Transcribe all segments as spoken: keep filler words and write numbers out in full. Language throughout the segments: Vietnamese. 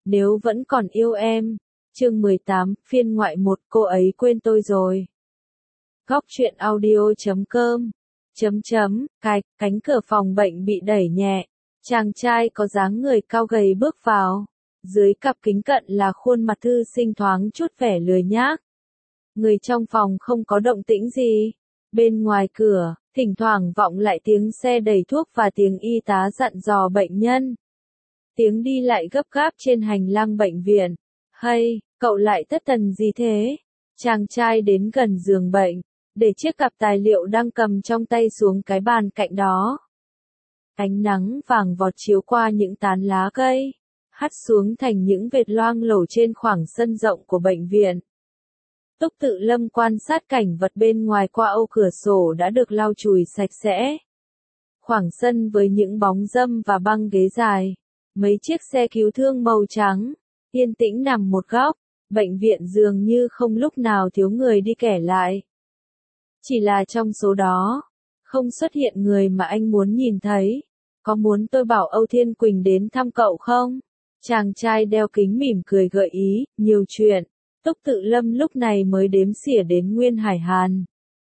nếu vẫn còn yêu em. Chương mười tám, phiên ngoại một, cô ấy quên tôi rồi. Góc truyện audio chấm com chấm chấm, cạch, cánh cửa phòng bệnh bị đẩy nhẹ. Chàng trai có dáng người cao gầy bước vào. Dưới cặp kính cận là khuôn mặt thư sinh thoáng chút vẻ lười nhác. Người trong phòng không có động tĩnh gì. Bên ngoài cửa, thỉnh thoảng vọng lại tiếng xe đẩy thuốc và tiếng y tá dặn dò bệnh nhân. Tiếng đi lại gấp gáp trên hành lang bệnh viện. Hay, cậu lại thất thần gì thế? Chàng trai đến gần giường bệnh, để chiếc cặp tài liệu đang cầm trong tay xuống cái bàn cạnh đó. Ánh nắng vàng vọt chiếu qua những tán lá cây, hắt xuống thành những vệt loang lổ trên khoảng sân rộng của bệnh viện. Túc Tự Lâm quan sát cảnh vật bên ngoài qua ô cửa sổ đã được lau chùi sạch sẽ. Khoảng sân với những bóng râm và băng ghế dài, mấy chiếc xe cứu thương màu trắng, yên tĩnh nằm một góc, bệnh viện dường như không lúc nào thiếu người đi kẻ lại. Chỉ là trong số đó, không xuất hiện người mà anh muốn nhìn thấy. Có muốn tôi bảo Âu Thiên Quỳnh đến thăm cậu không? Chàng trai đeo kính mỉm cười gợi ý, nhiều chuyện. Túc Tự Lâm lúc này mới đếm xỉa đến Nguyên Hải Hàn.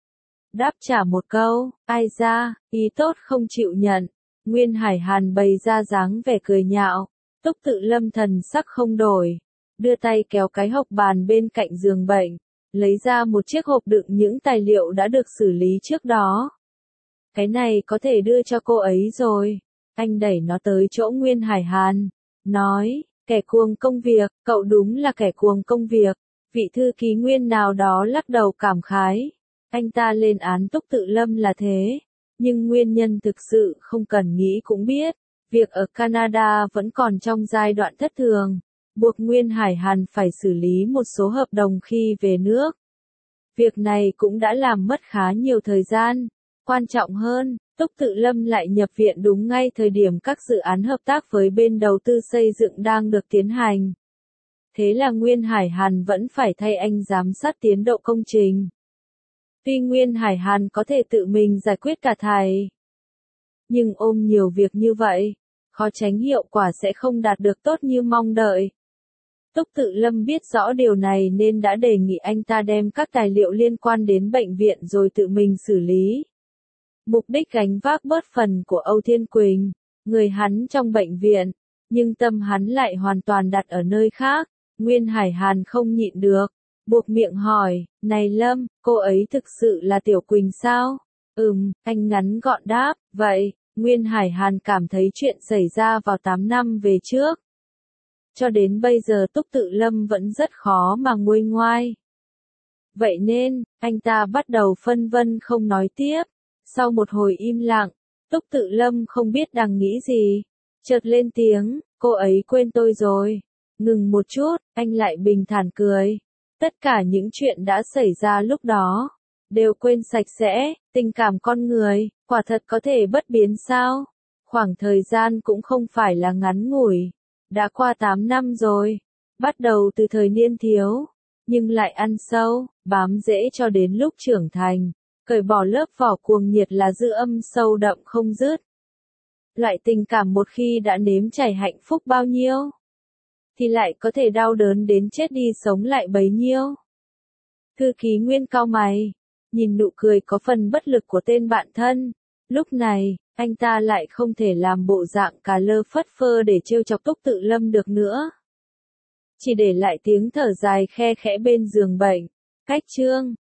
Đáp trả một câu, ai ra, ý tốt không chịu nhận. Nguyên Hải Hàn bày ra dáng vẻ cười nhạo. Túc Tự Lâm thần sắc không đổi, đưa tay kéo cái hộc bàn bên cạnh giường bệnh, lấy ra một chiếc hộp đựng những tài liệu đã được xử lý trước đó. Cái này có thể đưa cho cô ấy rồi. Anh đẩy nó tới chỗ Nguyên Hải Hàn, nói, kẻ cuồng công việc, cậu đúng là kẻ cuồng công việc. Vị thư ký Nguyên nào đó lắc đầu cảm khái. Anh ta lên án Túc Tự Lâm là thế, nhưng nguyên nhân thực sự không cần nghĩ cũng biết. Việc ở Canada vẫn còn trong giai đoạn thất thường, buộc Nguyên Hải Hàn phải xử lý một số hợp đồng khi về nước. Việc này cũng đã làm mất khá nhiều thời gian. Quan trọng hơn, Túc Tự Lâm lại nhập viện đúng ngay thời điểm các dự án hợp tác với bên đầu tư xây dựng đang được tiến hành. Thế là Nguyên Hải Hàn vẫn phải thay anh giám sát tiến độ công trình. Tuy Nguyên Hải Hàn có thể tự mình giải quyết cả thầy, nhưng ôm nhiều việc như vậy, khó tránh hiệu quả sẽ không đạt được tốt như mong đợi. Túc Tự Lâm biết rõ điều này nên đã đề nghị anh ta đem các tài liệu liên quan đến bệnh viện rồi tự mình xử lý. Mục đích gánh vác bớt phần của Âu Thiên Quỳnh, người hắn trong bệnh viện, nhưng tâm hắn lại hoàn toàn đặt ở nơi khác. Nguyên Hải Hàn không nhịn được, buộc miệng hỏi, này Lâm, cô ấy thực sự là Tiểu Quỳnh sao? Ừm, anh ngắn gọn đáp, vậy. Nguyên Hải Hàn cảm thấy chuyện xảy ra vào tám năm về trước. Cho đến bây giờ Túc Tự Lâm vẫn rất khó mà nguôi ngoai. Vậy nên, anh ta bắt đầu phân vân không nói tiếp. Sau một hồi im lặng, Túc Tự Lâm không biết đang nghĩ gì. Chợt lên tiếng, cô ấy quên tôi rồi. Ngừng một chút, anh lại bình thản cười. Tất cả những chuyện đã xảy ra lúc đó, đều quên sạch sẽ. Tình cảm con người, quả thật có thể bất biến sao? Khoảng thời gian cũng không phải là ngắn ngủi. Đã qua tám năm rồi. Bắt đầu từ thời niên thiếu, nhưng lại ăn sâu, bám rễ cho đến lúc trưởng thành. Cởi bỏ lớp vỏ cuồng nhiệt là dư âm sâu đậm không dứt. Loại tình cảm một khi đã nếm trải hạnh phúc bao nhiêu, thì lại có thể đau đớn đến chết đi sống lại bấy nhiêu. Thư ký Nguyên cau mày, nhìn nụ cười có phần bất lực của tên bạn thân. Lúc này, anh ta lại không thể làm bộ dạng cà lơ phất phơ để trêu chọc Túc Tự Lâm được nữa. Chỉ để lại tiếng thở dài khe khẽ bên giường bệnh. Cách chương